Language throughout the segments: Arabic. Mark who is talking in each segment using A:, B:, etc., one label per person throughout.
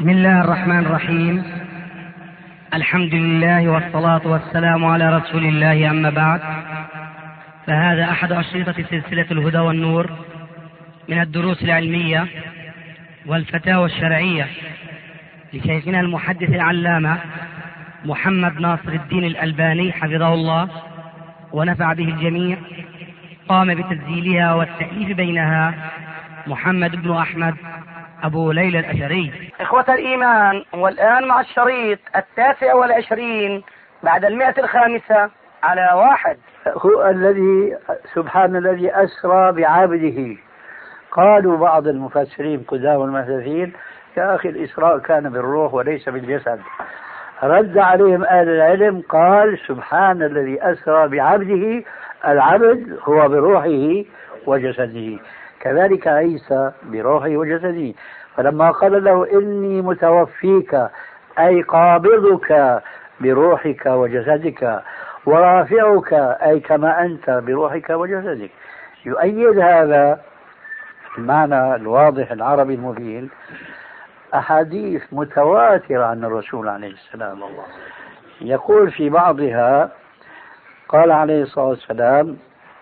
A: بسم الله الرحمن الرحيم. الحمد لله والصلاة والسلام على رسول الله، أما بعد، فهذا أحد أشرطة سلسلة الهدى والنور من الدروس العلمية والفتاوى الشرعية لشيخنا المحدث العلامة محمد ناصر الدين الألباني حفظه الله ونفع به الجميع. قام بتسجيلها والتأليف بينها محمد بن أحمد أبو ليلى الأشري.
B: إخوة الإيمان، والآن مع الشريط 29 بعد 105 على 1.
C: هو الذي سبحان الذي أسرى بعبده. قالوا بعض المفسرين قدام المحدثين: يا أخي الإسراء كان بالروح وليس بالجسد. رد عليهم أهل العلم قال: سبحان الذي أسرى بعبده، العبد هو بروحه وجسده، كذلك عيسى بروحه وجسده. فلما قال له: إني متوفيك أي قابضك بروحك وجسدك، ورافعك أي كما أنت بروحك وجسدك، يؤيد هذا المعنى الواضح العربي المبين أحاديث متواترة عن الرسول عليه السلام. يقول في بعضها، قال عليه الصلاة والسلام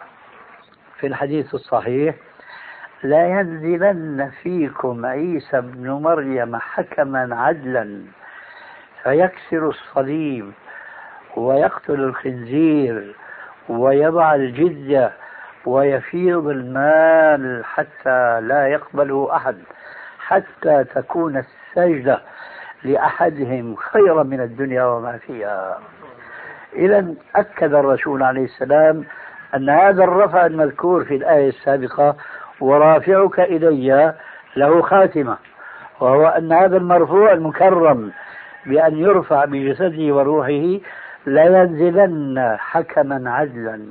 C: في الحديث الصحيح: لا ينزلن فيكم عيسى بن مريم حكما عدلا فيكسر الصليب ويقتل الخنزير ويضع الجزية ويفيض المال حتى لا يقبله أحد، حتى تكون السجدة لأحدهم خيرا من الدنيا وما فيها. إذن أكد الرسول عليه السلام أن هذا الرفع المذكور في الآية السابقة: ورافعك إلي، له خاتمة، وهو أن هذا المرفوع المكرم بأن يرفع بجسده وروحه لا ينزلن حكما عدلا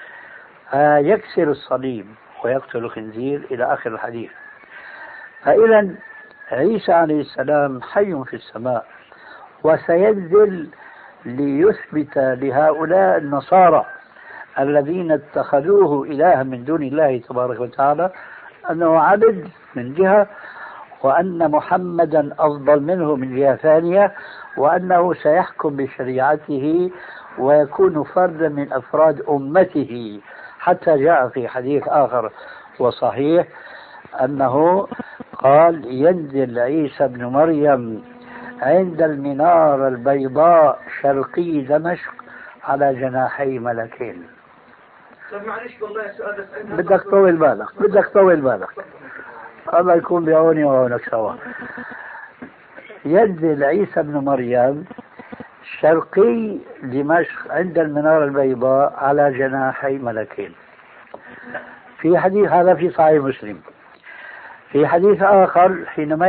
C: يكسر الصليب ويقتل الخنزير إلى آخر الحديث. فإذا عيسى عليه السلام حي في السماء، وسينزل ليثبت لهؤلاء النصارى الذين اتخذوه إلها من دون الله تبارك وتعالى أنه عبد من جهة، وأن محمدا أفضل منه من جهة ثانية، وأنه سيحكم بشريعته ويكون فردا من أفراد أمته، حتى جاء في حديث آخر وصحيح أنه قال: ينزل عيسى بن مريم عند المنارة البيضاء شرقي دمشق على جناحي ملكين. بدك طول بالك الله يكون بعوني وعونك سوا. ينزل عيسى بن مريم شرقي دمشق عند المنارة البيضاء على جناحي ملكين. في حديث هذا في صحيح مسلم. في حديث آخر حينما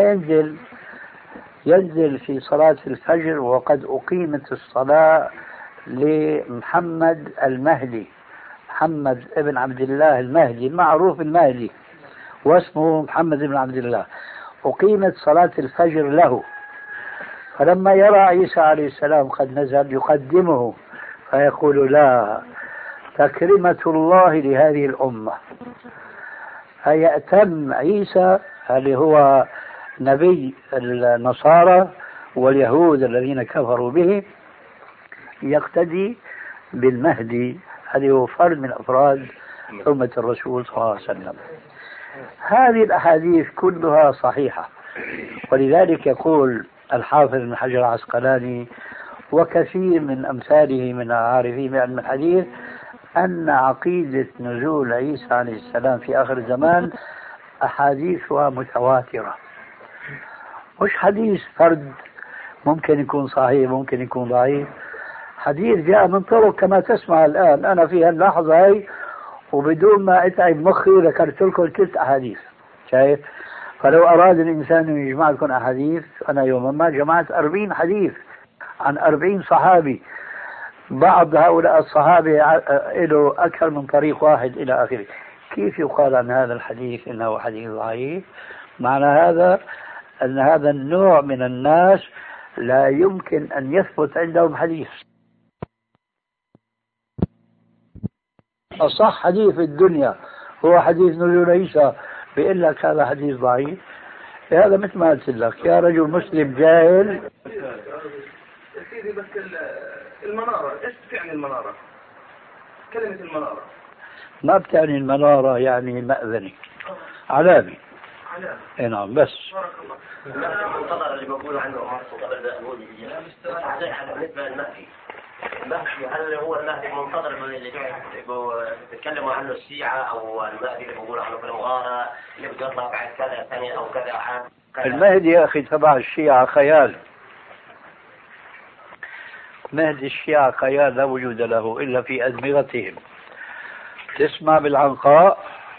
C: ينزل في صلاة الفجر وقد أقيمت الصلاة لمحمد المهدي، محمد ابن عبد الله المهدي المعروف المهدي، واسمه محمد ابن عبد الله، أقيمت صلاة الفجر له. فلما يرى عيسى عليه السلام قد نزل يقدمه فيقول: لا، تكرمة الله لهذه الأمة. فيأتم عيسى اللي هو نبي النصارى واليهود الذين كفروا به، يقتدي بالمهدي الذي هو فرد من أفراد أمة الرسول صلى الله عليه وسلم. هذه الأحاديث كلها صحيحة، ولذلك يقول الحافظ ابن حجر العسقلاني وكثير من أمثاله من العارفين بعلم الحديث أن عقيدة نزول عيسى عليه السلام في آخر الزمان أحاديثها متواترة، مش حديث فرد ممكن يكون صحيح ممكن يكون ضعيف، حديث جاء من طرق كما تسمع الآن أنا في هاللحظة هي، وبدون ما أتعب مخي ذكرت لكم 3 أحاديث. شايف؟ فلو أراد الإنسان أن يجمع لكم أحاديث، أنا يوما ما جمعت 40 حديث عن 40 صحابي، بعض هؤلاء الصحابة له أكثر من طريق واحد إلى آخره. كيف يقال عن هذا الحديث إنه حديث ضعيف؟ معنى هذا أن هذا النوع من الناس لا يمكن أن يثبت عندهم حديث. أصح حديث في الدنيا هو حديث نزول عيسى، بيقول لك هذا حديث ضعيف. هذا مثل ما قلت لك يا رجل مسلم جاهل.
D: سيدي بس المنارة ايش تعني المنارة؟ كلمة المنارة
C: ما بتعني المنارة يعني مأذنة، علامة. اي نعم بس.
E: المنتظر اللي بقولوا عنه قبل بالنسبة للمهدي، المهدي هل هو المهدي المنتظر اللي بيتكلموا عنه الشيعة أو المهدي اللي بيقولوا عنه في المغارة اللي بده يطلع بعد كذا سنة أو كذا عام؟
C: المهدي يا أخي تبع الشيعة خيال. مهدي الشيعة خيال لا وجود له إلا في أدمغتهم. تسمع بالعنقاء؟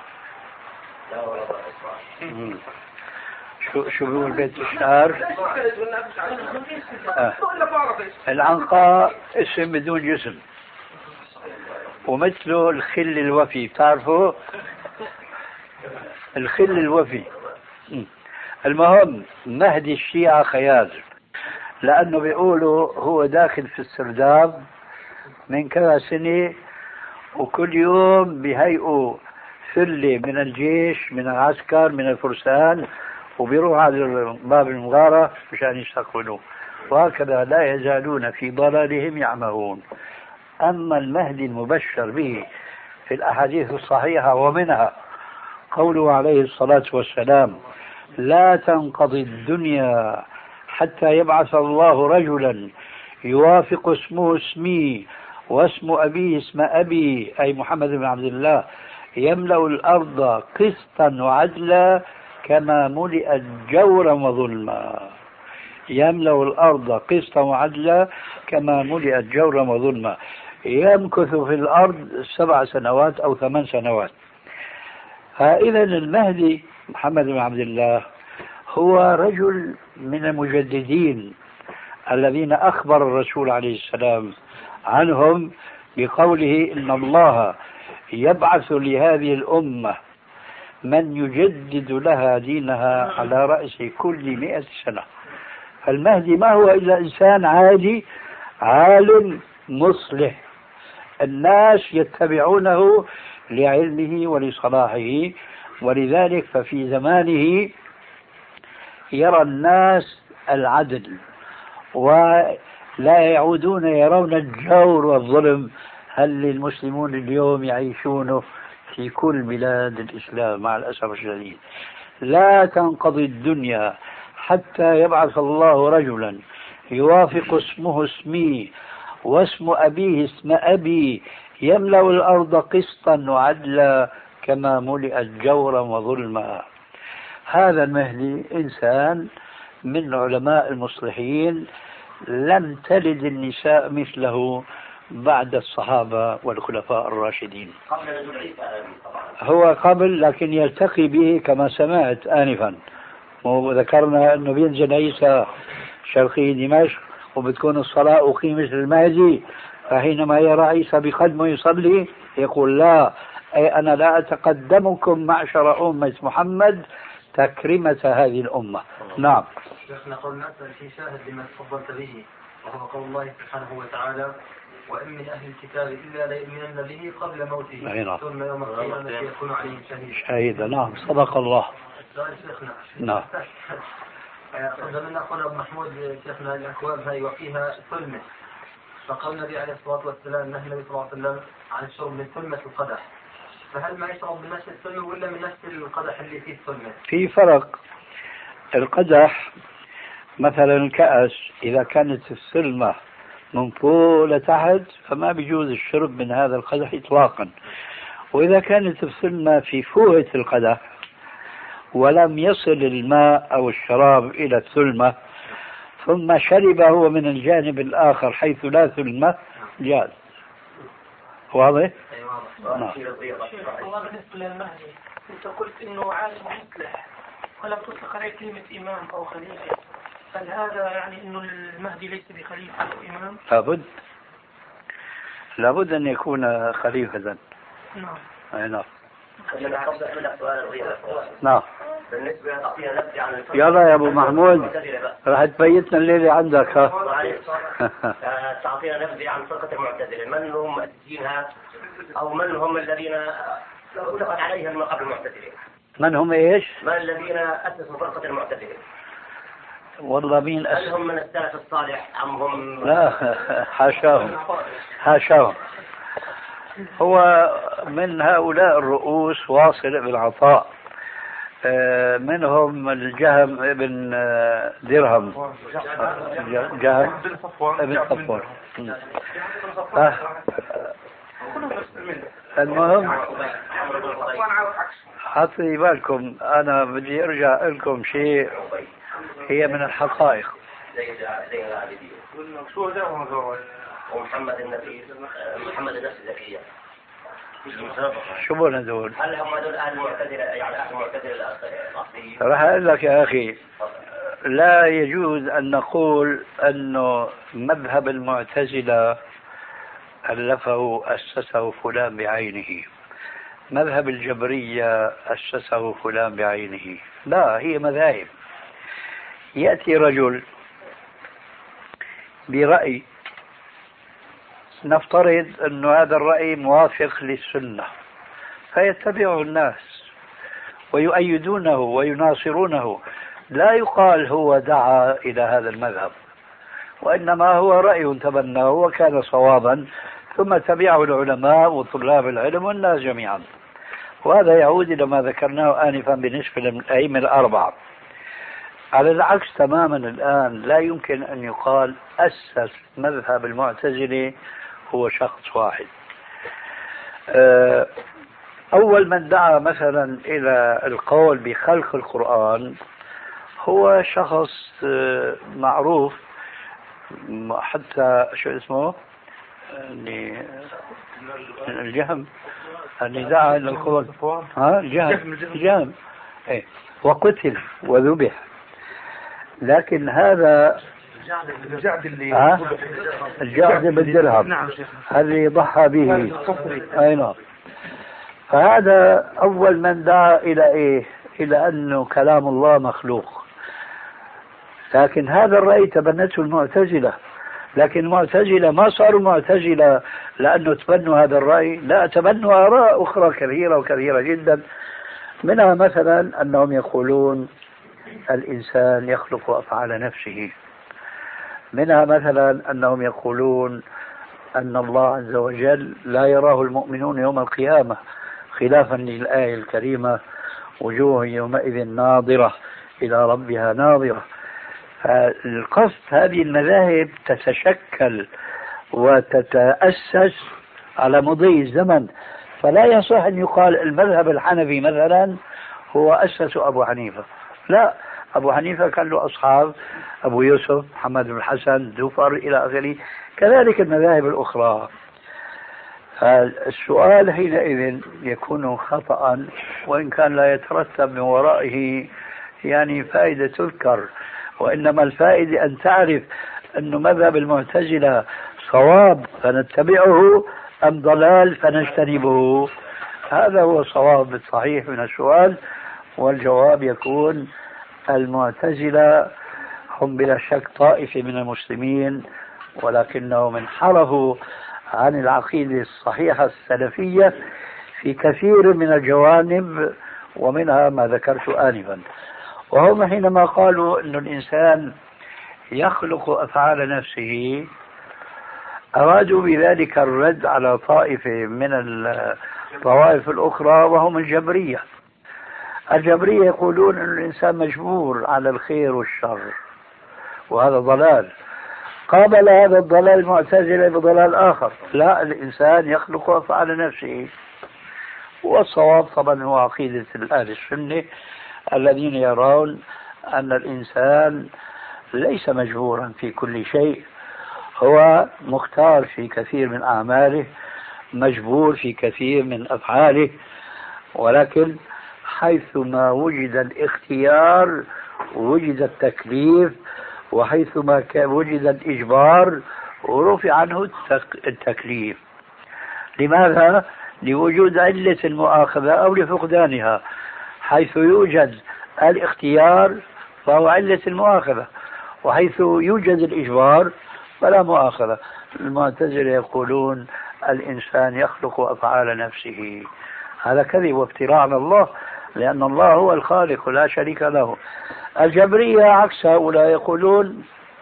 C: شو بيقول بيت الشعر؟ العنقاء اسم بدون جسم، ومثله الخل الوفي، بتعرفوا الخل الوفي. المهم مهدي الشيعة خيال، لأنه بيقولوا هو داخل في السرداب من كذا سنة، وكل يوم بهيئوا ثلة من الجيش من العسكر من الفرسان وبيروح على باب المغارة مشان يستقبلوه، وهكذا لا يزالون في ضلالهم يعمهون. أما المهدي المبشر به في الأحاديث الصحيحة ومنها قوله عليه الصلاة والسلام: لا تنقضي الدنيا حتى يبعث الله رجلا يوافق اسمه اسمي واسم أبيه اسم أبي، أي محمد بن عبد الله، يملأ الأرض قسطا وعدلا كما ملئت جورا وظلما. يملأ الأرض قسطا وعدلا كما ملئت جورا وظلما. يمكث في الأرض 7 سنوات أو 8 سنوات. إذن المهدي محمد بن عبد الله هو رجل من المجددين الذين أخبر الرسول عليه السلام عنهم بقوله: إن الله يبعث لهذه الأمة من يجدد لها دينها على رأس كل 100 سنة. فالمهدي ما هو إلا إنسان عادي عالم مصلح، الناس يتبعونه لعلمه ولصلاحه، ولذلك ففي زمانه يرى الناس العدل ولا يعودون يرون الجور والظلم. هل المسلمون اليوم يعيشونه في كل بلاد الإسلام مع الأسف الشديد. لا تنقضي الدنيا حتى يبعث الله رجلا يوافق اسمه اسمي واسم أبيه اسم أبي يملأ الأرض قسطا وعدلا كما ملئت جورا وظلما. هذا المهدي إنسان من علماء المصلحين، لم تلد النساء مثله بعد الصحابة والخلفاء الراشدين. هو قبل لكن يلتقي به كما سمعت آنفا، وذكرنا أنه بينزل عيسى شرقي دمشق وبتكون الصلاة أقيمت للمهدي، فحينما يرى عيسى بقدمه يصلي يقول: لا، أي أنا لا أتقدمكم معشر أمة محمد تكرمة هذه الأمة. نعم.
F: شيخنا قولنا في شاهد لما تفضلت به، وهو قول الله سبحانه وتعالى: وإن من أهل الكتاب إلا ليؤمنن به قبل موته ثم يوم القيامة يكون عليهم
C: شهيدا. نعم صدق الله.
F: شيخنا
C: نعم.
F: قدم لنا أخونا أبو محمود شيخنا الأكواب هاي وفيها ثلمة، فقال النبي عليه الصلاة والسلام نهى النبي صلى الله عليه وسلم عن الشرب من ثلمة القدح، فهل ما يشرب من نفس الثلمة ولا من نفس القدح اللي فيه الثلمة؟
C: في فرق. القدح مثلا الكأس إذا كانت الثلمة من فوق لتحت فما بيجوز الشرب من هذا القدح إطلاقا، وإذا كانت الثلمة في فوهة القدح ولم يصل الماء أو الشراب إلى الثلمة ثم شرب هو من الجانب الآخر حيث لا ثلمة جاز. واضح؟
F: أيوة.
G: الله بالنسبة للمهدي أنت قلت إنه عالم مصلح ولم تطلق عليه كلمة إمام أو خليفة، هل هذا يعني إنه المهدي ليس بخليفة أو إمام؟
C: لابد أن يكون خليفة.
G: نعم.
C: أي نعم. نعم.
E: بالنسبة لتعطينا نبذة عن
C: يلا يا أبو محمود راح تبيتنا الليلة عندك. ها
E: تعطينا نبذة عن فرقة المعتزلة، من هم مؤسسينها أو من هم الذين أطلقت عليهم قبل المعتزلة؟
C: من هم إيش؟
E: من الذين أسسوا فرقة المعتزلة؟
C: والله مين
E: هل هم من السلف الصالح أم هم؟
C: لا، حاشاهم حاشاهم. هو من هؤلاء الرؤوس واصل بن عطاء، منهم الجهم ابن درهم، جهم ابن صفوان. المهم حطي بالكم، أنا بدي أرجع لكم شيء هي من الحقائق.
E: ومحمد النبي محمد النفس الزكية
C: شو بون هذول؟
E: هل هم هذول أهل المعتزلة يعني أهل المعتزلة الأصليين؟
C: راح أقول لك يا أخي، لا يجوز أن نقول أنه مذهب المعتزلة ألفه أسسه فلان بعينه، مذهب الجبرية أسسه فلان بعينه، لا، هي مذاهب. يأتي رجل برأي، نفترض أن هذا الرأي موافق للسنة، فيتبعه الناس ويؤيدونه ويناصرونه، لا يقال هو دعا إلى هذا المذهب، وإنما هو رأي تبناه وكان صوابا، ثم تبعه العلماء وطلاب العلم والناس جميعا. وهذا يعود إلى ما ذكرناه آنفا بالنسبة للأئمة الأربعة. على العكس تماما الآن لا يمكن أن يقال أسس مذهب المعتزلة هو شخص واحد. أول من دعا مثلا إلى القول بخلق القرآن هو شخص معروف، حتى شو اسمه، الجهم اللي دعا إلى القول، الجهم وقتل وذبح. لكن هذا الجعد بالدرهم الذي ضحى به، أي نعم. فهذا أول من دعا إلى إيه؟ إلى أنه كلام الله مخلوق. لكن هذا الرأي تبنته المعتزلة، لكن المعتزلة ما صاروا معتزلة لأنه تبنوا هذا الرأي، لا، تبنوا آراء أخرى كثيرة وكثيرة جدا. منها مثلا أنهم يقولون الإنسان يخلق أفعال نفسه، منها مثلا أنهم يقولون أن الله عز وجل لا يراه المؤمنون يوم القيامة، خلافا للآية الكريمة وجوه يومئذ ناظرة إلى ربها ناظرة. فالقصد هذه المذاهب تتشكل وتتأسس على مضي الزمن، فلا يصح أن يقال المذهب الحنفي مثلا هو أسس أبو حنيفة، لا، أبو حنيفة كان له أصحاب، أبو يوسف، محمد بن الحسن، زفر إلى آخره، كذلك المذاهب الأخرى. السؤال حينئذ يكون خطأ، وإن كان لا يترتب من ورائه يعني فائدة تذكر، وإنما الفائدة أن تعرف أن مذهب المعتزلة صواب فنتبعه أم ضلال فنجتنبه. هذا هو الصواب الصحيح من السؤال، والجواب يكون المعتزلة هم بلا شك طائفة من المسلمين، ولكنهم انحرفوا عن العقيدة الصحيحة السلفية في كثير من الجوانب، ومنها ما ذكرت آنفا. وهم حينما قالوا أن الإنسان يخلق أفعال نفسه أرادوا بذلك الرد على طائفة من الطوائف الأخرى، وهم الجبرية. الجبرية يقولون أن الإنسان مجبور على الخير والشر، وهذا ضلال. قابل هذا الضلال المعتزلة بضلال آخر، لا، الإنسان يخلق أفعال نفسه. والصواب طبعا هو عقيدة أهل السنة الذين يرون أن الإنسان ليس مجبورا في كل شيء، هو مختار في كثير من أعماله، مجبور في كثير من أفعاله، ولكن حيثما وجد الاختيار وجد التكليف، وحيثما وجد الإجبار ورفع عنه التكليف. لماذا؟ لوجود علة المؤاخذة أو لفقدانها. حيث يوجد الاختيار فهو علة المؤاخذة، وحيث يوجد الإجبار فلا مؤاخذة. المعتزلة يقولون الإنسان يخلق أفعال نفسه، هذا كذب وافتراء على الله. لأن الله هو الخالق لا شريك له. الجبرية عكس هؤلاء، يقولون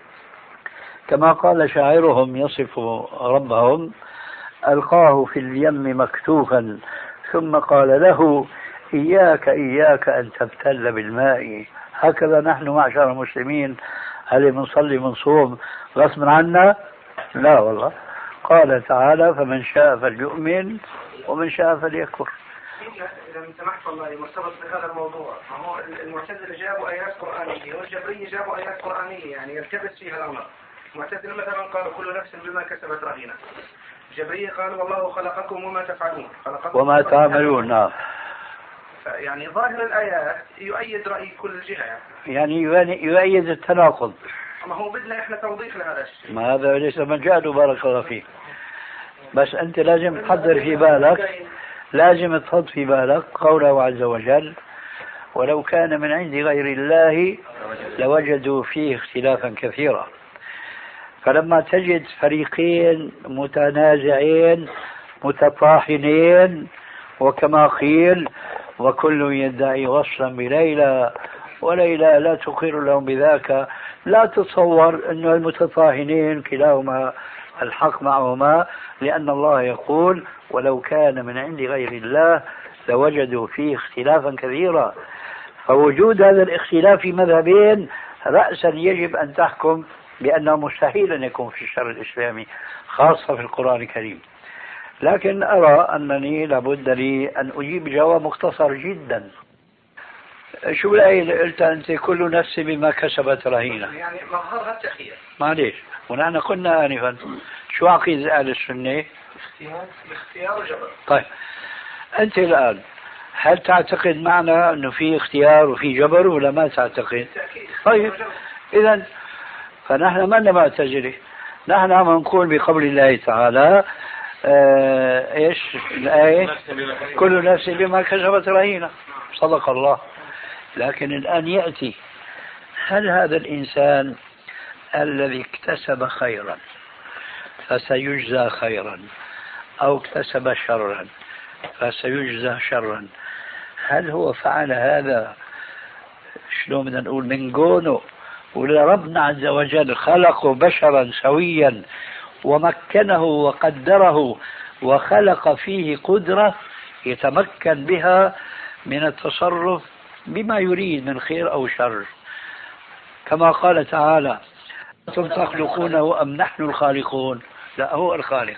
C: كما قال شاعرهم يصف ربهم: ألقاه في اليم مكتوفا ثم قال له إياك إياك أن تبتل بالماء. هكذا نحن معشر المسلمين، هل بنصلي بنصوم غصب عنا؟ لا والله. قال تعالى: فمن شاء فليؤمن ومن شاء فليكفر.
H: إذا سمحت والله مرتبط بهذا الموضوع، هو المعتزلة جابوا آيات قرآنية والجبرية جابوا آيات قرآنية، يعني يلتبس فيها الأمر. المعتزلة مثلا قالوا كل نفس بما كسبت رهينة، الجبرية قالوا والله خلقكم وما تفعلون،
C: وما تعملون.
H: يعني ظاهر الآيات يؤيد رأي كل الجهة،
C: يعني يؤيد التناقض.
H: ما هو بدنا إحنا توضيح لهذا الشيء.
C: ما هذا ليس مجال، بارك الله فيك. بس أنت لازم تحضر في بالك، لازم تحط في بالك قوله عز وجل: ولو كان من عند غير الله لوجدوا فيه اختلافا كثيرا. فلما تجد فريقين متنازعين متطاحنين، وكما قيل: وكل يدعي وصلا بليلى وليلى لا تقر لهم بذاك، لا تتصور أن المتطاحنين كلاهما الحق معهما، لأن الله يقول: ولو كان من عند غير الله لوجدوا فيه اختلافا كثيرا. فوجود هذا الاختلاف في مذهبين رأسا يجب أن تحكم بأنه مستحيل أن يكون في الشرع الإسلامي، خاصة في القرآن الكريم. لكن أرى أنني لابد لي أن أجيب جواب مختصر جدا. شو الآية اللي قلتها أنت: كل نفس بما كسبت رهينة؟
H: يعني مظهرها التخيير.
C: معليش، ونحن قلنا آنفا شو عقيدة أهل السنة؟
H: اختيار وجبر.
C: طيب أنت الآن هل تعتقد معنا أنه في اختيار وفي جبر ولا ما تعتقد؟ طيب إذن فنحن ما معتزلة، نحن عم نقول بقول الله تعالى ايش الآية؟ كل نفس بما كسبت رهينة. صدق الله. لكن الآن يأتي: هل هذا الإنسان الذي اكتسب خيرا فسيجزى خيرا، أو اكتسب شرا فسيجزى شرا، هل هو فعل هذا شلون بدنا نقول من جونه، ولا ربنا عز وجل خلقه بشرا سويا ومكنه وقدره وخلق فيه قدرة يتمكن بها من التصرف بما يريد من خير أو شر، كما قال تعالى: أنتم تخلقونه أم نحن الخالقون؟ لا، هو الخالق.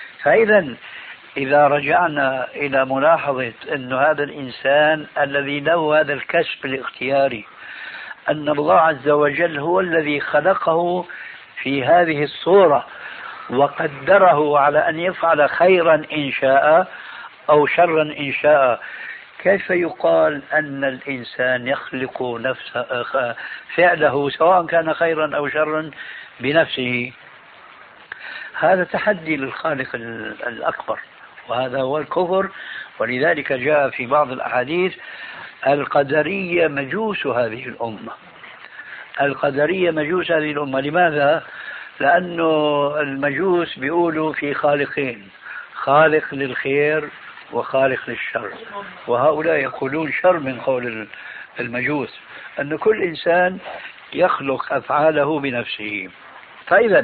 C: إذا رجعنا إلى ملاحظة أن هذا الإنسان الذي له هذا الكسب الاختياري، أن الله عز وجل هو الذي خلقه في هذه الصورة وقدره على أن يفعل خيرا إن شاء أو شرا إن شاء، كيف يقال أن الإنسان يخلق نفسه فعله سواء كان خيرا أو شرا بنفسه؟ هذا تحدي للخالق الأكبر، وهذا هو الكفر. ولذلك جاء في بعض الأحاديث: القدرية مجوس هذه الأمة. القدرية مجوس هذه الأمة. لماذا؟ لأنه المجوس بيقولوا في خالقين: خالق للخير وخالق للشر، وهؤلاء يقولون شر من قول المجوس، أن كل إنسان يخلق أفعاله بنفسه. فإذا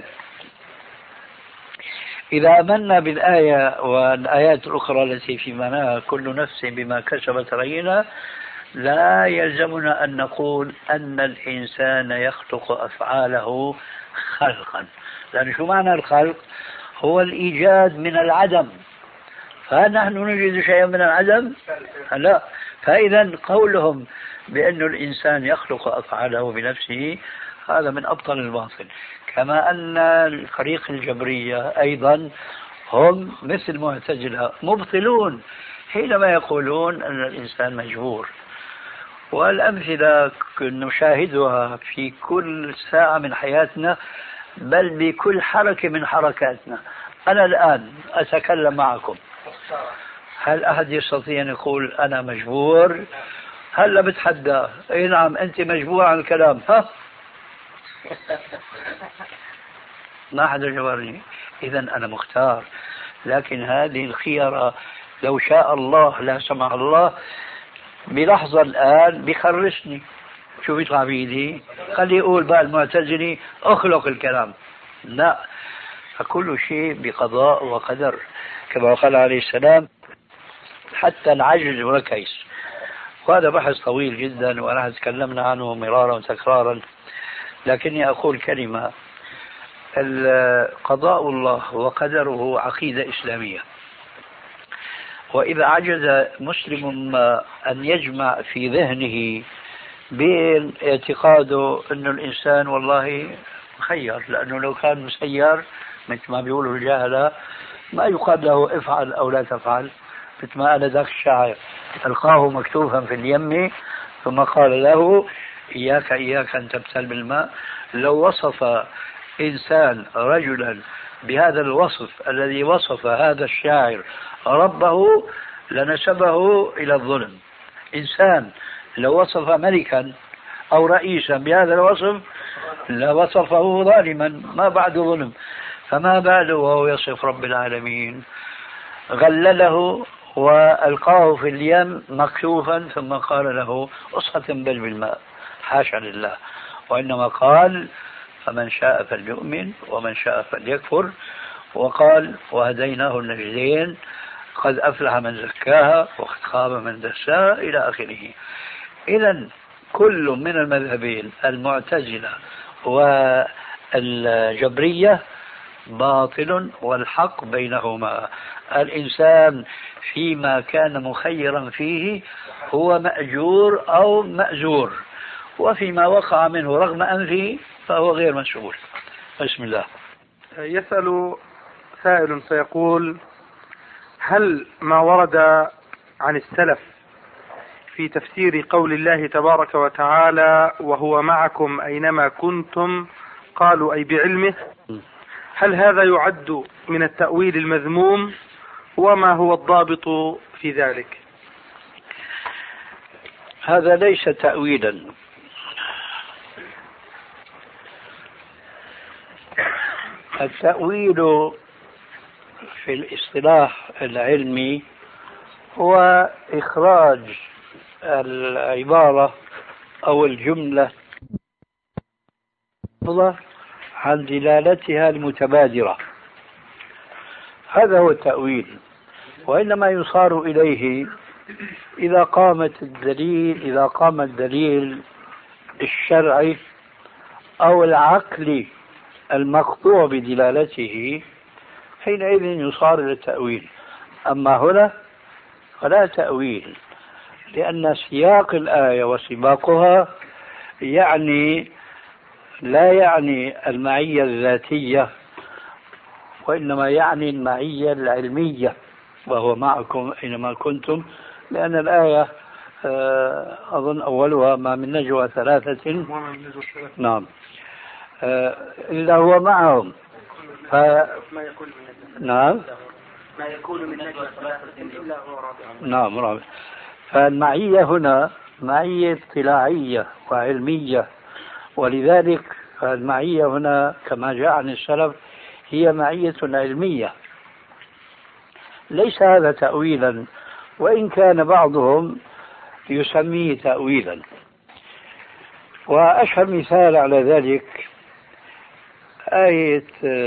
C: إذا آمنا بالآية والآيات الأخرى التي في معناها كل نفس بما كسبت رهينة، لا يلزمنا أن نقول أن الإنسان يخلق أفعاله خلقا، لأن شو معنى الخلق؟ هو الإيجاد من العدم، فهل نحن نجد شيئا من العدم؟ لا. فإذا قولهم بأن الإنسان يخلق أفعاله بنفسه هذا من أبطل الباطل. كما أن الفريق الجبرية أيضا هم مثل المعتزلة مبطلون حينما يقولون أن الإنسان مجبور. والأمثلة نشاهدها في كل ساعة من حياتنا، بل بكل حركة من حركاتنا. أنا الآن أتكلم معكم، هل أحد يستطيع أن يقول أنا مجبور؟ هلا بتحدى: أي نعم أنت مجبور عن الكلام. ها ما حدا جبرني. إذا أنا مختار. لكن هذه الخيرة لو شاء الله لا سمح الله بلحظة الآن بيخرسني، شو بيطلع بإيدي؟ خليه يقول بقى المعتزلي اخلق الكلام. لا، فكل شيء بقضاء وقدر كما قال عليه السلام، حتى العجز والكيس. وهذا بحث طويل جدا ونحن تكلمنا عنه مرارا وتكرارا، لكني أقول كلمة: قضاء الله وقدره عقيدة إسلامية، وإذا عجز مسلم أن يجمع في ذهنه بين اعتقاده أن الإنسان والله مخير، لأنه لو كان مسير مثل ما بيقولوا الجاهلة ما يقال له افعل أو لا تفعل، مثل ما قال ذاك الشاعر: ألقاه مكتوفا في اليم ثم قال له إياك إياك أن تبتل بالماء. لو وصف إنسان رجلا بهذا الوصف الذي وصف هذا الشاعر ربه لنسبه إلى الظلم. إنسان لو وصف ملكا أو رئيسا بهذا الوصف لوصفه ظالما، ما بعد ظلم، فما باله وهو يصف رب العالمين. غلله وألقاه في اليم مكشوفا ثم قال له اصحى تنبل بالماء، حاشا لله، وإنما قال فمن شاء فليؤمن ومن شاء فليكفر، وقال وهديناه النجدين قد أفلح من زكاها وقد خاب من دساها إلى آخره. إذن كل من المذهبين المعتزلة والجبرية باطل والحق بينهما. الإنسان فيما كان مخيرا فيه هو مأجور أو مأزور، وفيما وقع منه رغم أنفه فهو غير مسؤول. بسم الله.
I: يسأل سائل سيقول: هل ما ورد عن السلف في تفسير قول الله تبارك وتعالى وهو معكم أينما كنتم قالوا أي بعلمه، هل هذا يعد من التأويل المذموم؟ وما هو الضابط في ذلك؟
C: هذا ليس تأويلا، التأويل في الاصطلاح العلمي هو إخراج العبارة أو الجملة عن دلالتها المتبادرة، هذا هو التأويل. وإنما يصار إليه إذا قام الدليل الشرعي أو العقلي المقطوع بدلالته، حينئذ يصار إلى التأويل. أما هنا فلا تأويل، لأن سياق الآية وسباقها لا يعني المعية الذاتية، وإنما يعني المعية العلمية، وهو معكم أينما كنتم، لأن الآية أظن أولها ما من نجوى ثلاثة نعم إلا هو معهم. نعم
H: ما يكون من نجوى ثلاثة إلا هو رابعهم.
C: نعم رابع. فالمعية هنا معية اطلاعية وعلمية، ولذلك المعية هنا كما جاء عن السلف هي معية علمية، ليس هذا تأويلا، وإن كان بعضهم يسميه تأويلا. وأشهر مثال على ذلك آية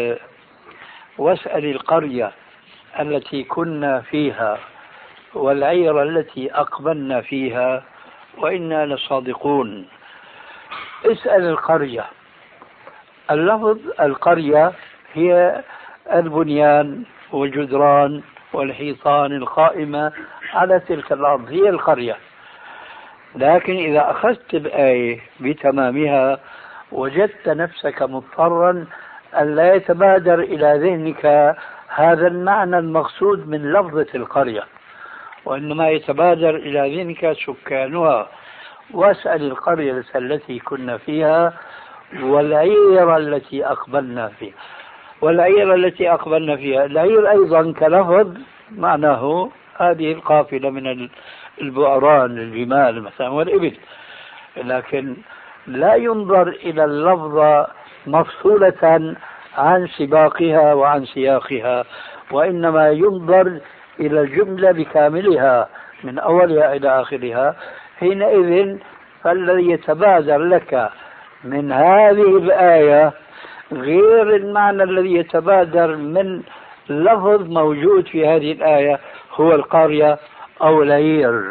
C: واسأل القرية التي كنا فيها والعير التي أقبلنا فيها وإنا لصادقون. اسأل القرية، اللفظ القرية هي البنيان والجدران والحيطان القائمة على تلك الأرض، هي القرية. لكن إذا أخذت الآية بتمامها وجدت نفسك مضطرا أن لا يتبادر إلى ذهنك هذا المعنى المقصود من لفظة القرية، وإنما يتبادر إلى ذهنك سكانها. واسأل القرية التي كنا فيها والعير التي أقبلنا فيها. والعير التي أقبلنا فيها، العير أيضا كلفظ معناه هذه القافلة من البؤران الجمال مثلا والإبل، لكن لا ينظر إلى اللفظة مفصولة عن سباقها وعن سياقها، وإنما ينظر إلى الجملة بكاملها من أولها إلى آخرها، حينئذ فالذي يتبادر لك من هذه الآية غير المعنى الذي يتبادر من لفظ موجود في هذه الآية هو القرية أو العير.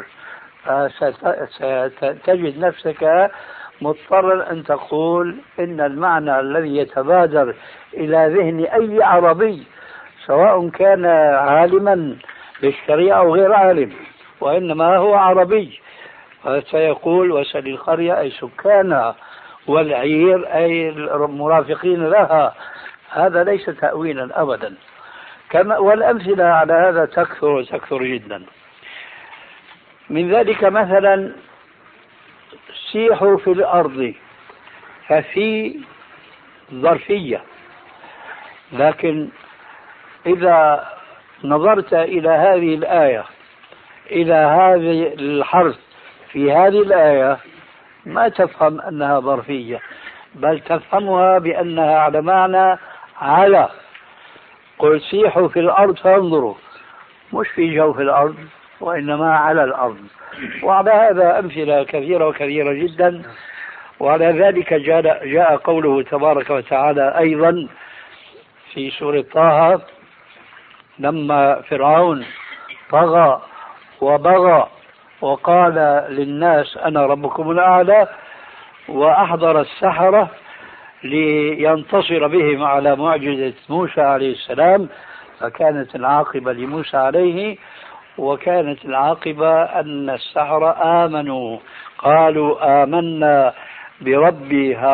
C: ستجد نفسك مضطرا أن تقول إن المعنى الذي يتبادر إلى ذهن أي عربي سواء كان عالما بالشريعة أو غير عالم وإنما هو عربي، فسيقول وسل القرية أي سكانها، والعير أي المرافقين لها. هذا ليس تأويلا أبدا. والأمثلة على هذا تكثر جدا. من ذلك مثلا سيحوا في الأرض، ففي ظرفية، لكن إذا نظرت إلى هذه الآية إلى هذه الحرف في هذه الآية ما تفهم أنها ظرفية، بل تفهمها بأنها على معنى على. قل سيحوا في الأرض فانظروا، مش في جوف الأرض وإنما على الأرض. وعلى هذا أمثلة كثيرة وكثيرة جدا. وعلى ذلك جاء قوله تبارك وتعالى أيضا في سورة طه لما فرعون طغى وبغى وقال للناس أنا ربكم الأعلى، وأحضر السحرة لينتصر بهم على معجزة موسى عليه السلام، فكانت العاقبة لموسى عليه وكانت العاقبة أن السحرة آمنوا، قالوا آمنا برب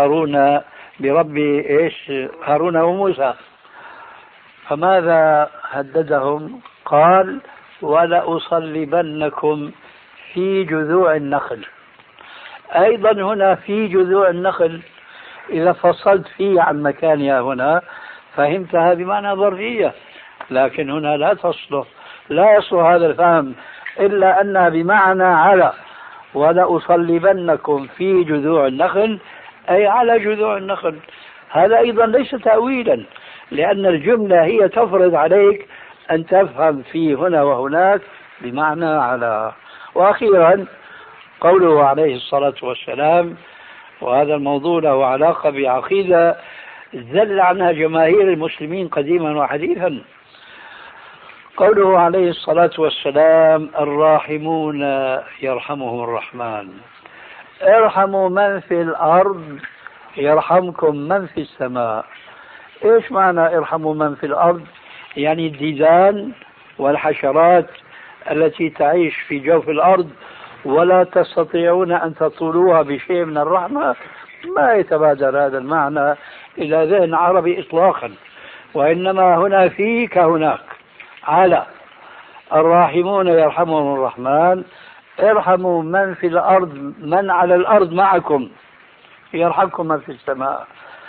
C: هارون وموسى. فماذا هددهم؟ قال ولأصلبنكم في جذوع النخل. أيضا هنا في جذوع النخل إذا فصلت فيه عن مكانها هنا فهمتها بمعنى ظرفية، لكن هنا لا يصل هذا الفهم إلا أنها بمعنى على. ولأصلبنكم في جذوع النخل أي على جذوع النخل. هذا أيضا ليس تأويلا، لأن الجملة هي تفرض عليك أن تفهم في هنا وهناك بمعنى على. وأخيرا قوله عليه الصلاة والسلام، وهذا الموضوع له علاقة بعقيدة زل عنها جماهير المسلمين قديما وحديثا. قوله عليه الصلاة والسلام الراحمون يرحمهم الرحمن، ارحموا من في الأرض يرحمكم من في السماء. ايش معنى ارحموا من في الأرض؟ يعني الديدان والحشرات التي تعيش في جوف الأرض ولا تستطيعون أن تطولوها بشيء من الرحمة. ما يتبادر هذا المعنى إلى ذهن عربي إطلاقا، وإنما هنا في كهناك على. الراحمون يرحمهم الرحمن، ارحموا من في الأرض، من على الأرض معكم يرحمكم من في السماء.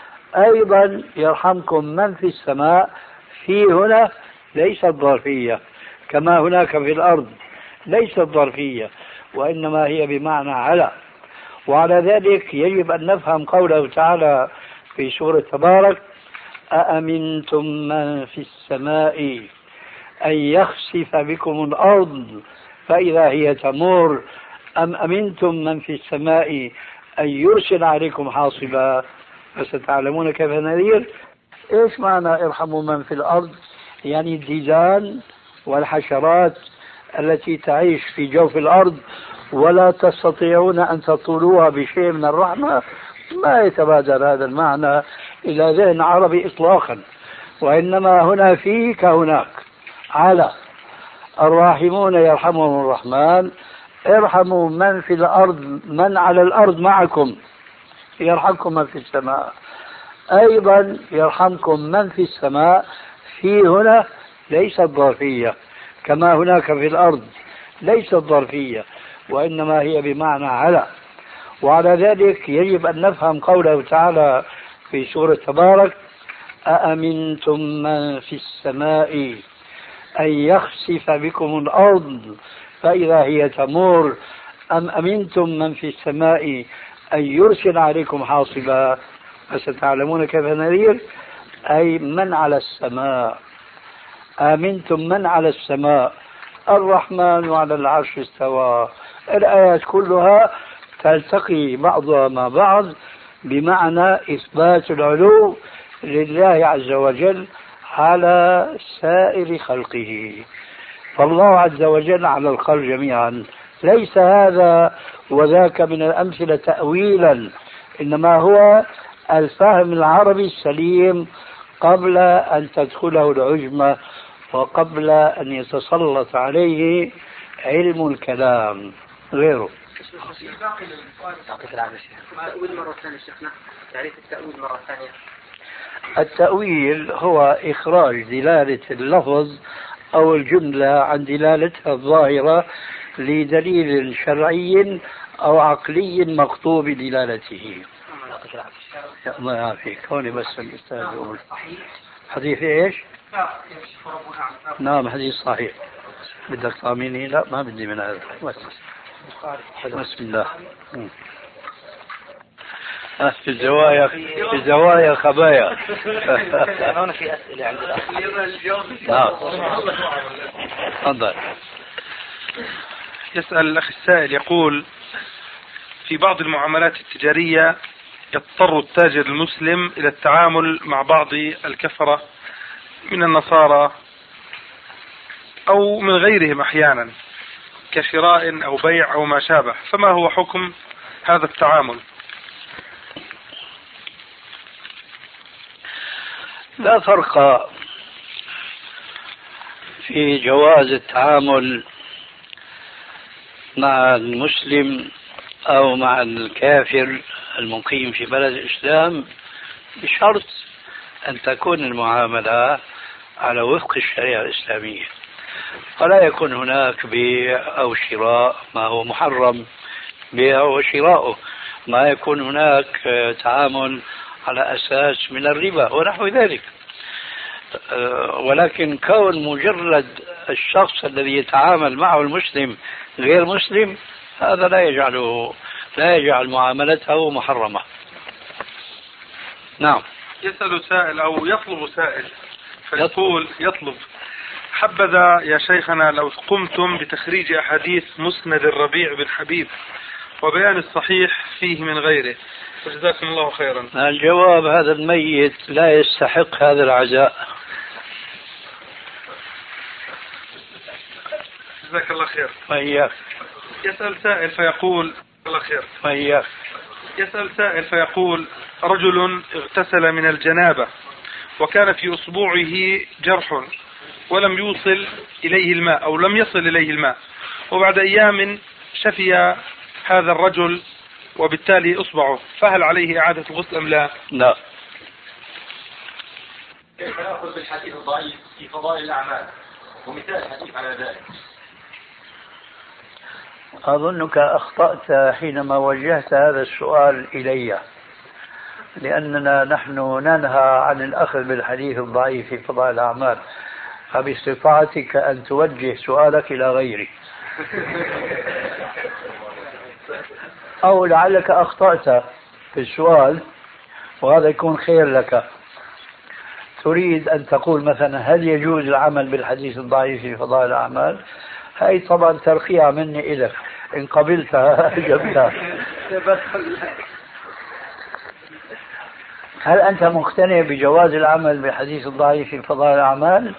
C: أيضا يرحمكم من في السماء في هنا ليست ظرفية كما هناك في الأرض، ليست ظرفية وإنما هي بمعنى على. وعلى ذلك يجب أن نفهم قوله تعالى في سورة تبارك أأمنتم من في السماء أن يخسف بكم الأرض فإذا هي تمور أم أمنتم من في السماء أن يرسل عليكم حاصبا فستعلمون كيف نذير. إيش معنى ارحموا من في الأرض؟ يعني الديدان والحشرات التي تعيش في جوف الأرض ولا تستطيعون أن تطولوها بشيء من الرحمة. ما يتبادر هذا المعنى إلى ذهن عربي إطلاقا، وإنما هنا في كهناك على. الراحمون يرحمهم الرحمن، ارحموا من في الأرض، من على الأرض معكم يرحمكم من في السماء. أيضا يرحمكم من في السماء في هنا ليست ظرفية كما هناك في الأرض، ليست ظرفية وإنما هي بمعنى على. وعلى ذلك يجب أن نفهم قوله تعالى في سورة تبارك أأمنتم من في السماء أن يخسف بكم الأرض فإذا هي تمور أم أمنتم من في السماء أن يرسل عليكم حاصبا فستعلمون كيف نذير. أي من على السماء، آمنتم من على السماء الرحمن على العرش استوى. الآيات كلها تلتقي بعضها مع بعض بمعنى إثبات العلو لله عز وجل على سائر خلقه. فالله عز وجل على الخلق جميعا. ليس هذا وذاك من الأمثلة تأويلا، إنما هو الفهم العربي السليم قبل أن تدخله العجمة وقبل أن يتسلط عليه علم الكلام غيره. التأويل هو إخراج دلالة اللفظ أو الجملة عن دلالتها الظاهرة لدليل شرعي أو عقلي مقطوع بدلالته. الله يعافيك. هوني بس الأستاذ يقول حديث إيش؟ نعم حديث صحيح. بدك طاميني؟ لا ما بدي من هذا. بسم الله. في الزوايا خبايا.
B: هنا في أسئلة عند الأخ.
C: تفضل.
I: يسأل الأخ السائل يقول: في بعض المعاملات التجارية يضطر التاجر المسلم إلى التعامل مع بعض الكفرة من النصارى أو من غيرهم أحيانا كشراء أو بيع أو ما شابه، فما هو حكم هذا التعامل؟
C: لا فرق في جواز التعامل مع المسلم أو مع الكافر المقيم في بلد الإسلام بشرط أن تكون المعاملة على وفق الشريعة الإسلامية، ولا يكون هناك بيع أو شراء ما هو محرم بيع وشراؤه، ما يكون هناك تعامل على أساس من الربا ونحو ذلك. ولكن كون مجرد الشخص الذي يتعامل معه المسلم غير مسلم هذا لا يجعل معاملته محرمة. نعم.
I: يسأل سائل أو يطلب سائل فيقول يطلب: حبذا يا شيخنا لو قمتم بتخريج أحاديث مسند الربيع بن حبيب وبيان الصحيح فيه من غيره، وجزاكم الله خيرا.
C: الجواب: هذا الميت لا يستحق هذا العزاء.
I: جزاك الله خير.
C: وإياك.
I: يسأل سائل فيقول: الله خير.
C: وإياك.
I: يسأل سائل فيقول: رجل اغتسل من الجنابة وكان في أصبعه جرح ولم يوصل إليه الماء أو لم يصل إليه الماء، وبعد أيام شفي هذا الرجل وبالتالي أصبعه، فهل عليه إعادة الغسل أم لا؟
C: لا.
E: كيف نأخذ بالحديث الضعيف في فضائل الأعمال ومثال الحديث على ذلك؟
C: أظنك أخطأت حينما وجهت هذا السؤال إلي، لأننا نحن ننهى عن الأخذ بالحديث الضعيف في فضائل الأعمال، فباستطاعتك أن توجه سؤالك إلى غيري. أو لعلك أخطأت في السؤال وهذا يكون خير لك. تريد أن تقول مثلا: هل يجوز العمل بالحديث الضعيف في فضائل الأعمال؟ هاي طبعا ترقية مني إليك، إن قبلتها جبتها. هل أنت مقتنع بجواز العمل بالحديث الضعيف في فضائل الأعمال؟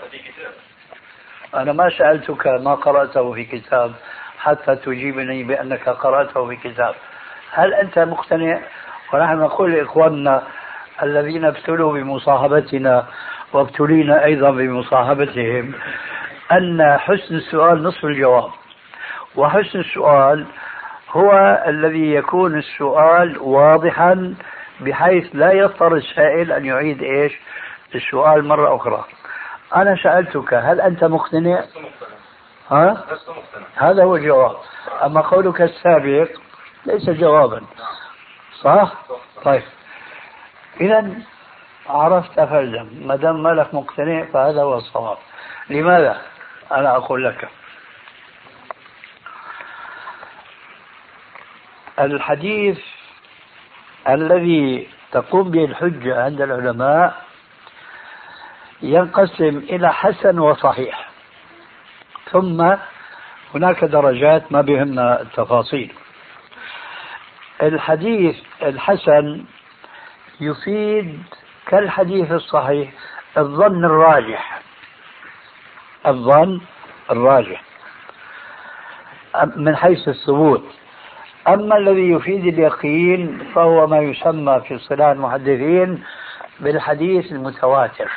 C: أنا ما سألتك ما قرأته في كتاب حتى تجيبني بأنك قرأته في كتاب. هل أنت مقتنع؟ ونحن نقول لإخواننا الذين ابتلوا بمصاحبتنا وابتلينا أيضا بمصاحبتهم أن حسن السؤال نصف الجواب، وحسن السؤال هو الذي يكون السؤال واضحا بحيث لا يضطر السائل أن يعيد السؤال مرة أخرى. أنا سألتك: هل أنت مقتنع؟ هذا هو الجواب. أما قولك السابق ليس جوابا، صح؟ طيب، إذا عرفت فلزم، ما دام مالك مقتنع فهذا هو الصواب. لماذا؟ أنا أقول لك: الحديث الذي تقوم به الحجة عند العلماء ينقسم إلى حسن وصحيح. ثم هناك درجات ما بهمنا التفاصيل. الحديث الحسن يفيد كالحديث الصحيح الظن الراجح، الظن الراجح من حيث الثبوت. أما الذي يفيد اليقين فهو ما يسمى في اصطلاح المحدثين بالحديث المتواتر.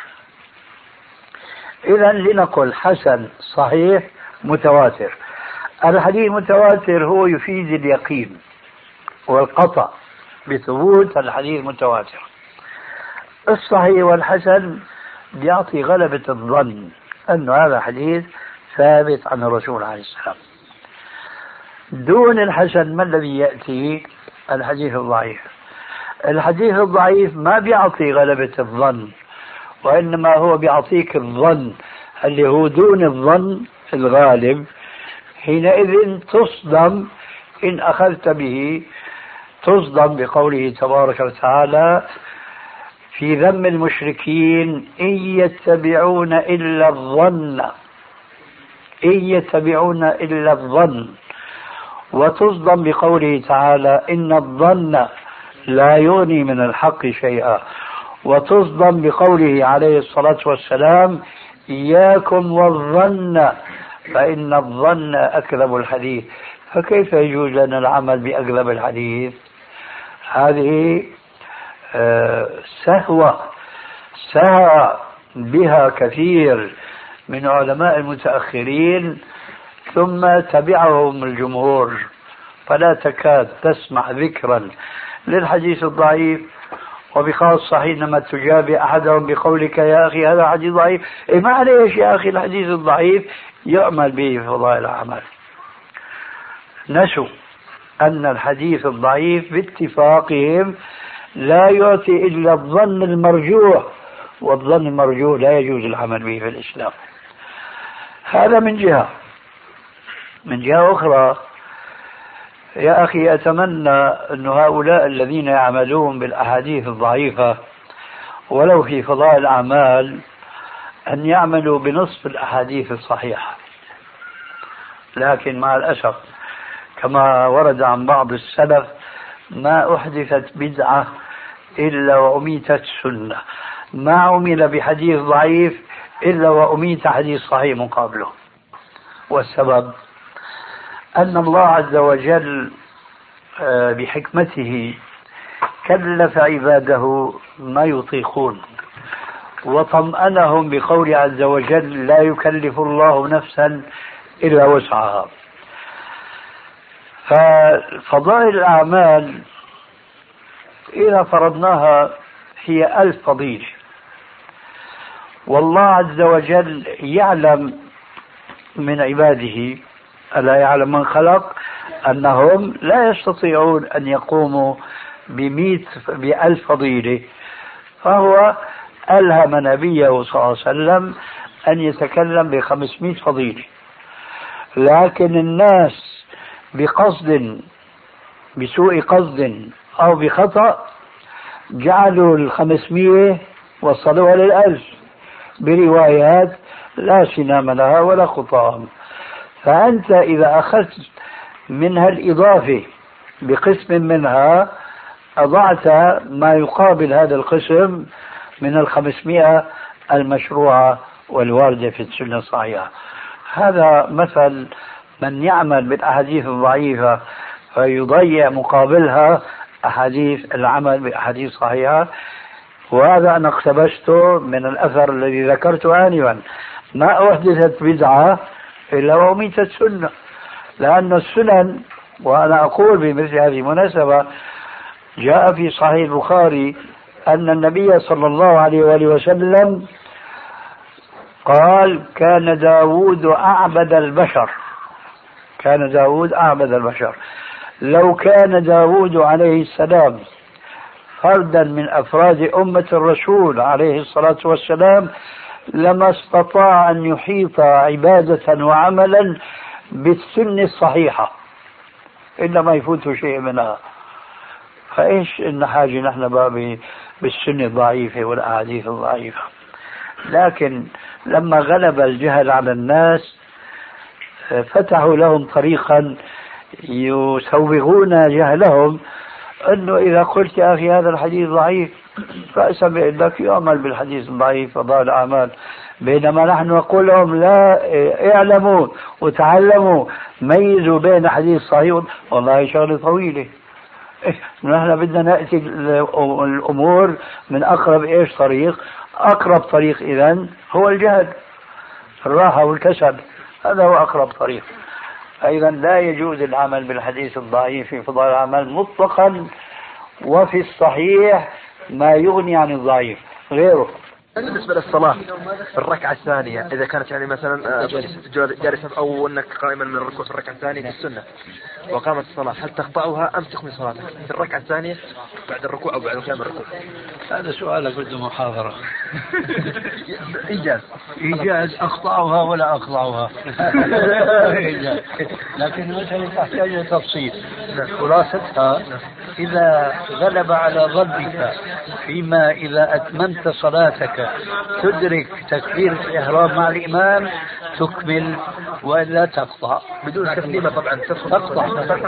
C: إذا لنقل حسن صحيح متواتر. الحديث المتواتر هو يفيد اليقين والقطع بثبوت الحديث المتواتر. الصحيح والحسن بيعطي غلبة الظن أن هذا حديث ثابت عن الرسول عليه السلام. دون الحسن ما الذي يأتي؟ الحديث الضعيف. الحديث الضعيف ما بيعطي غلبة الظن، وإنما هو بيعطيك الظن اللي هو دون الظن الغالب. حينئذ تصدم إن أخذت به، تصدم بقوله تبارك وتعالى في ذم المشركين إن يتبعون إلا الظن، إن يتبعون إلا الظن. وتصدم بقوله تعالى إن الظن لا يغني من الحق شيئا. وتصدم بقوله عليه الصلاة والسلام إياكم والظن فإن الظن أكذب الحديث. فكيف يجوز لنا العمل بأكذب الحديث؟ هذه سهى بها كثير من علماء المتأخرين ثم تبعهم الجمهور، فلا تكاد تسمع ذكرا للحديث الضعيف. وبخاصة حينما تجابي أحدهم بقولك يا أخي هذا حديث ضعيف، معليش يا أخي الحديث الضعيف يعمل به في فضائل الأعمال. نسوا أن الحديث الضعيف باتفاقهم لا يعطي إلا الظن المرجوح، والظن المرجوح لا يجوز العمل به في الإسلام. هذا من جهة. من جهة أخرى يا أخي أتمنى أن هؤلاء الذين يعملون بالأحاديث الضعيفة ولو في فضائل الأعمال أن يعملوا بنصف الأحاديث الصحيحة. لكن مع الأسف كما ورد عن بعض السلف ما أحدثت بدعة إلا وأميتت سنة، ما عمل بحديث ضعيف إلا وأميت حديث صحيح مقابله. والسبب أن الله عز وجل بحكمته كلف عباده ما يطيقون، وطمأنهم بقول عز وجل لا يكلف الله نفسا إلا وسعها. ففضائل الأعمال إذا فرضناها هي 1000 فضيلة، والله عز وجل يعلم من عباده ألا يعلم من خلق أنهم لا يستطيعون أن يقوموا ب1000 فضيلة، فهو ألهم نبيه صلى الله عليه وسلم أن يتكلم ب500 فضيلة. لكن الناس بقصد بسوء قصد أو بخطأ جعلوا 500 وصلوها 1000 بروايات لا سنام لها ولا خطام. فأنت إذا أخذت منها الإضافة بقسم منها أضعت ما يقابل هذا القسم من 500 المشروعة والواردة في السنة الصحيحة. هذا مثل من يعمل بالأحاديث الضعيفة فيضيع مقابلها أحاديث العمل بأحاديث صحيحة. وهذا أنا اقتبسته من الأثر الذي ذكرته آنفا، ما أحدثت بدعة إلا وأميتت سنة. لأن السنن، وأنا أقول بمثل هذه المناسبة، جاء في صحيح البخاري أن النبي صلى الله عليه وآله وسلم قال كان داود أعبد البشر، كان داود أعبد البشر. لو كان داود عليه السلام فردا من أفراد أمة الرسول عليه الصلاة والسلام لما استطاع أن يحيط عبادة وعملا بالسنة الصحيحة إلا ما يفوت شيء منها. فإيش إن حاجة نحن بقى بالسنة الضعيفة والأحاديث الضعيفة؟ لكن لما غلب الجهل على الناس فتحوا لهم طريقا يسوغون جهلهم، أنه إذا قلت يا أخي هذا الحديث ضعيف فأسمع لك يعمل بالحديث الضعيف فضال الأعمال، بينما نحن نقول لهم لا، اعلموا وتعلموا ميزوا بين حديث صحيح. والله شغلة طويلة، نحن بدنا نأتي الأمور من أقرب طريق. أقرب طريق إذن هو الجهد، الراحة والكسل، هذا هو أقرب طريق. أيضا لا يجوز العمل بالحديث الضعيف في فضائل الأعمال مطلقا، وفي الصحيح ما يغني عن الضعيف غيره.
F: بالنسبة للصلاة في الركعة الثانية، إذا كانت يعني مثلا جالسا أو أنك قائما من الركوع في الركعة الثانية في السنة وقامت الصلاة، هل تقطعها أم تكمل صلاتك في الركعة الثانية بعد الركوع أو بعد قيام الركوع؟
C: هذا سؤالك بده محاضرة. إيجاز أقطعها ولا أقطعها. لكن المسألة تحتاج تفصيل. خلاصتها إذا غلب على ظنك فيما إذا أتممت صلاتك تدرك تكبيرة الإحرام مع الإمام تكمل، وإلا تقطع بدون تكليمة. طبعا تقطع.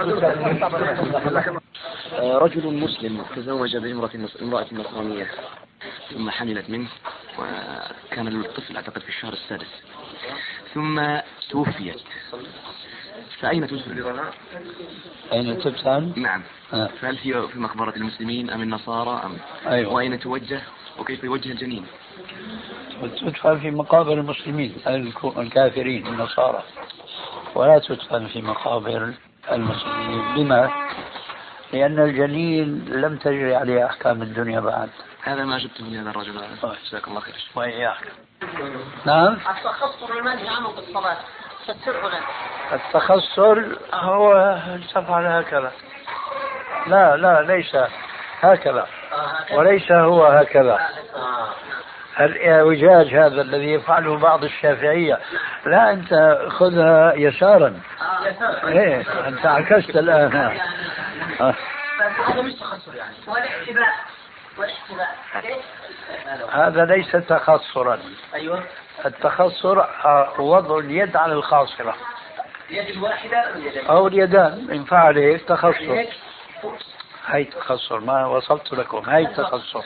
J: رجل مسلم تزوج بامرأة نصرانية ثم حملت منه، وكان الطفل أعتقد في الشهر السادس، ثم توفيت، فأين تدفن؟
C: أين تدفن؟
J: نعم. فهل في مقبرة المسلمين أم النصارى أم
C: أيوة.
J: وأين توجه وكيف يوجه الجنين؟
C: تدفن في مقابر المسلمين الكافرين النصارى، ولا تدفن في مقابر المسلمين. لما؟ لأن الجنين لم تجري عليه أحكام الدنيا بعد.
J: هذا ما جبته من هذا الرجل. جزاك الله خير.
C: وإياك. نعم.
K: التخصر المنهي عنه بالصلاة تفسره.
C: التخصر هو تفعل هكذا. لا ليس هكذا، وليس هو هكذا. الإعوجاج هذا الذي يفعله بعض الشافعية، لا أنت خذها يسارا. إيه أنت عكست الآن.
K: هذا مش تخصر يعني. والاحتباء
C: هذا ليس تخصرا.
K: أيوة.
C: التخصر وضع اليد على الخاصرة،
K: اليد الواحدة
C: أو اليدان، إن فعل هيك تخصر. هاي تخصر، ما وصلت لكم، هاي تخصر.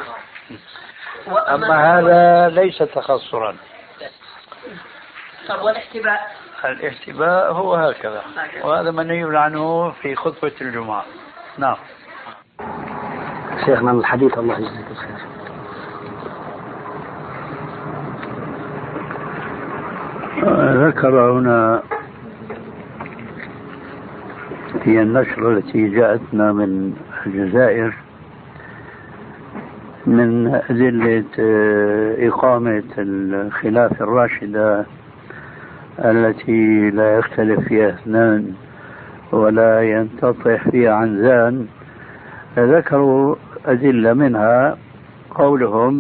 C: أما هذا ليس تخصرا.
K: طب والاحتباء؟
C: الاحتباء هو هكذا، وهذا منهي عنه في خطبة الجمعة. نعم.
J: شيخنا الحديث الله يجزيك الخير.
C: ذكر هنا في النشرة التي جاءتنا من الجزائر من أدلة إقامة الخلافة الراشدة التي لا يختلف فيها اثنان ولا ينتطح فيها عنزان. ذكروا أدلة منها قولهم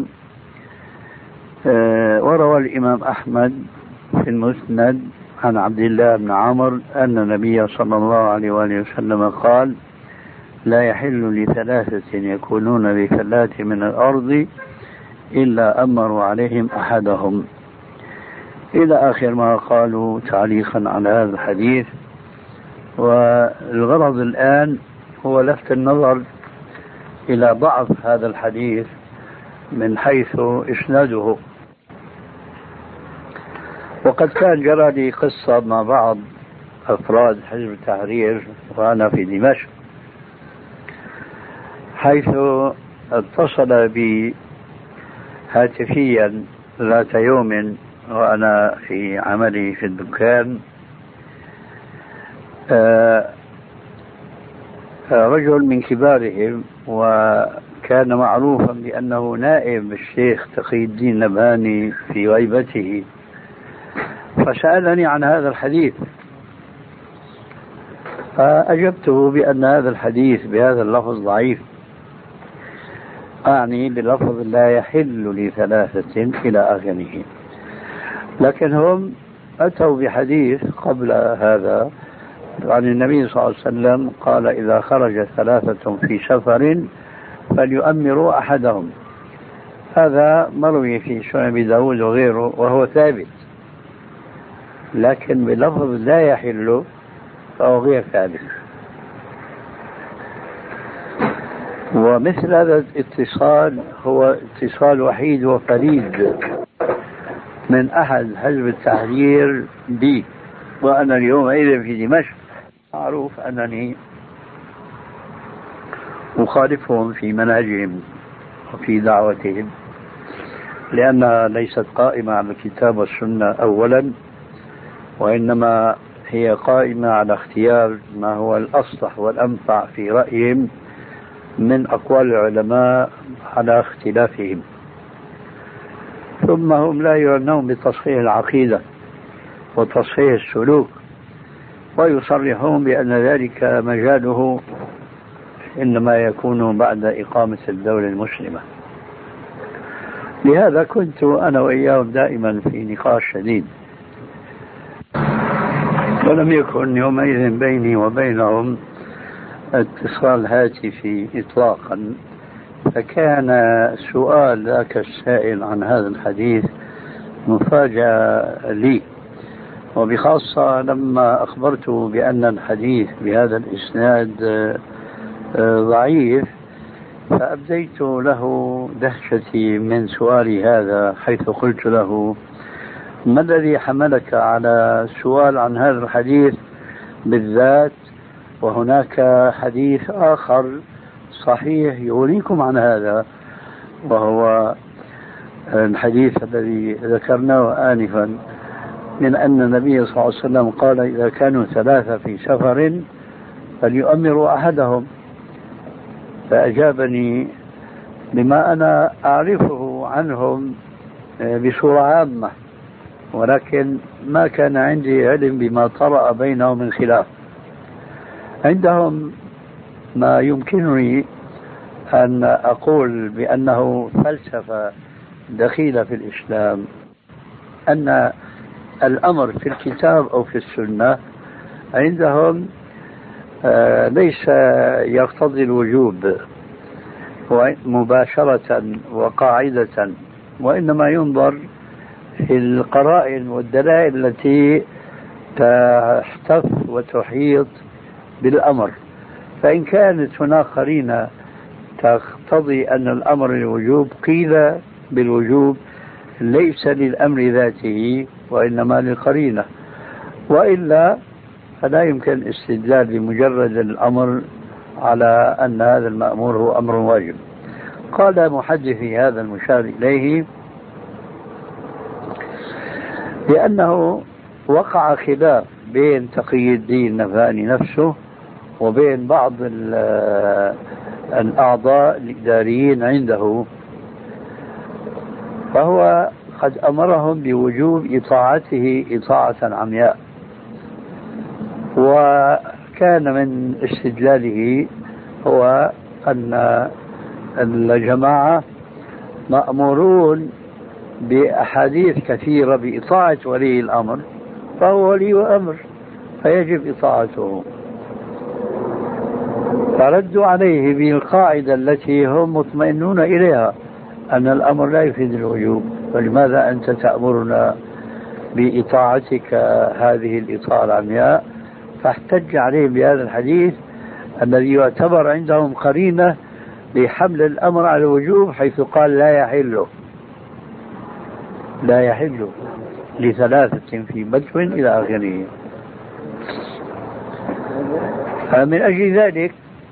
C: وروى الإمام أحمد في المسند عن عبد الله بن عمرو أن النبي صلى الله عليه وآله وسلم قال لا يحل لثلاثة يكونون بفلاة من الأرض إلا أمروا عليهم أحدهم، إلى آخر ما قالوا تعليقا على هذا الحديث. والغرض الآن هو لفت النظر إلى ضعف هذا الحديث من حيث إسناده. وقد كان جرى لي قصة مع بعض أفراد حزب التحرير وأنا في دمشق، حيث اتصل بي هاتفيا ذات يوم وأنا في عملي في الدكان رجل من كبارهم، وكان معروفا بأنه نائب الشيخ تقي الدين نبهاني في غيبته، فسألني عن هذا الحديث، فأجبته بأن هذا الحديث بهذا اللفظ ضعيف، أعني بلفظ لا يحل لثلاثة إلى آخره. لكن هم أتوا بحديث قبل هذا عن النبي صلى الله عليه وسلم قال إذا خرج ثلاثة في سفر فليؤمروا أحدهم. هذا مروي في سنن أبي داود وغيره وهو ثابت. لكن بلفظ لا يحل فهو غير ثابت. ومثل هذا الاتصال هو اتصال وحيد وفريد من أحد حزب التحرير بي، وأنا اليوم أيضا في دمشق، معروف أنني أخالفهم في منهجهم وفي دعوتهم، لأنها ليست قائمة على الكتاب والسنة أولا، وإنما هي قائمة على اختيار ما هو الأصلح والأنفع في رأيهم من أقوال العلماء على اختلافهم. ثم هم لا يعنون بتصحيح العقيدة وتصحيح السلوك، ويصرحون بأن ذلك مجاله إنما يكون بعد إقامة الدولة المسلمة. لهذا كنت أنا وإياهم دائما في نقاش شديد، ولم يكن يومئذ بيني وبينهم اتصال هاتفي إطلاقا. فكان سؤال ذاك السائل عن هذا الحديث مفاجأة لي، وبخاصة لما أخبرته بأن الحديث بهذا الإسناد ضعيف، فأبديت له دهشتي من سؤالي هذا، حيث قلت له: ما الذي حملك على السؤال عن هذا الحديث بالذات، وهناك حديث آخر صحيح يغنيكم عن هذا، وهو الحديث الذي ذكرناه آنفا من أن النبي صلى الله عليه وسلم قال: إذا كانوا ثلاثة في سفر فليؤمروا أحدهم. فأجابني بما أنا أعرفه عنهم بصورة عامة، ولكن ما كان عندي علم بما طرأ بينهم من خلاف. عندهم ما يمكنني أن أقول بأنه فلسفة دخيلة في الإسلام، أن الأمر في الكتاب أو في السنة عندهم ليس يقتضي الوجوب مباشرة وقاعدة، وإنما ينظر في القرائن والدلائل التي تحتف وتحيط بالأمر. فإن كانت هناك قرينة تقتضي أن الأمر الوجوب، قيل بالوجوب ليس للأمر ذاته وإنما للقرينة، وإلا فلا يمكن الاستدلال بمجرد الأمر على أن هذا المأمور هو أمر واجب. قال محدثي هذا المشار إليه لأنه وقع خلاف بين تقي الدين النفاني نفسه وبين بعض الأعضاء الإداريين عنده، فهو قد أمرهم بوجوب إطاعته إطاعة عمياء، وكان من استدلاله هو أن الجماعة مأمورون بأحاديث كثيرة بإطاعة ولي الأمر، فهو ولي أمر فيجب إطاعته. فردوا عليه بالقاعدة التي هم مطمئنون إليها أن الأمر لا يفيد الوجوب، فلماذا أنت تأمرنا بإطاعتك هذه الإطاعة العمياء؟ فاحتج عليهم بهذا الحديث الذي يعتبر عندهم قرينة لحمل الأمر على الوجوب، حيث قال لا يحل لثلاثة في بدو إلى آخره. فمن أجل ذلك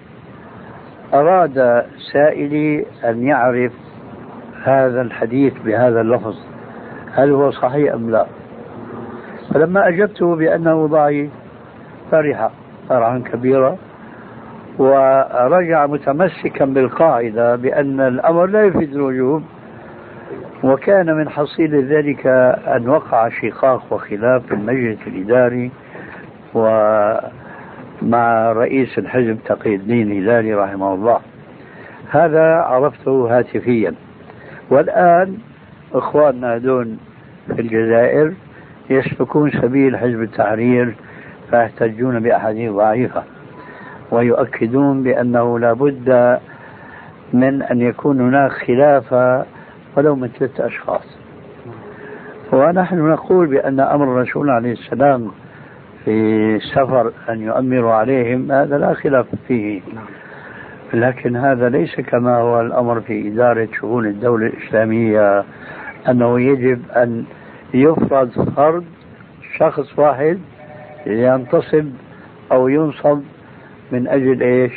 C: أراد سائلي أن يعرف هذا الحديث بهذا اللفظ هل هو صحيح أم لا. فلما أجبته بأنه ضعيف فرح فرحا كبيرا، ورجع متمسكا بالقاعدة بأن الأمر لا يفيد الوجوب. وكان من حصيل ذلك أن وقع شقاق وخلاف في المجلس الإداري ومع رئيس الحزب تقي الدين الهلالي رحمه الله. هذا عرفته هاتفيا. والآن إخواننا دون في الجزائر يسلكون سبيل حزب التحرير، فيحتجون بأحاديث ضعيفة ويؤكدون بأنه لا بد من أن يكون هناك خلافة ولو من 3 أشخاص. ونحن نقول بأن أمر الرسول عليه السلام في السفر أن يؤمر عليهم هذا لا خلاف فيه، لكن هذا ليس كما هو الأمر في إدارة شؤون الدولة الإسلامية، أنه يجب أن يفرض فرض شخص واحد ينتصب أو ينصب من أجل إيش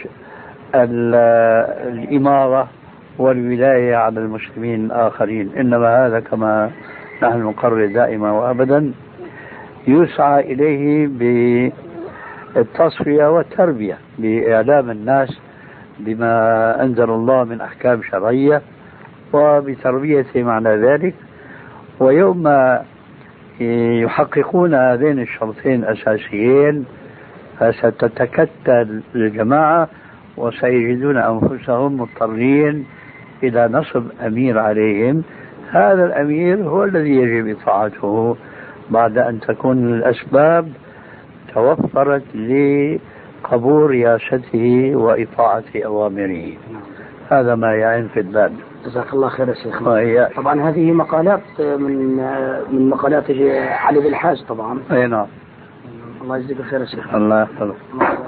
C: الإمارة والولاية على المسلمين الآخرين، إنما هذا كما نحن نقرر دائما وأبدا يسعى إليه بالتصفية والتربية، بإعلام الناس بما أنزل الله من أحكام شرعية وبتربيتهم على ذلك. ويوم ما يحققون هذين الشرطين الأساسيين فستتكتل الجماعة وسيجدون أنفسهم مضطرين إلى نصب أمير عليهم. هذا الأمير هو الذي يجب إطاعته بعد أن تكون الأسباب توفرت لقبول رياسته وإطاعة أوامره. هذا ما يعين في الباب.
L: جزاك الله خير يا شيخ. طبعا هذه مقالات من مقالات علي بالحاج طبعا.
C: أي نعم.
L: الله يجزيك الخير يا شيخ.
C: الله يحفظك.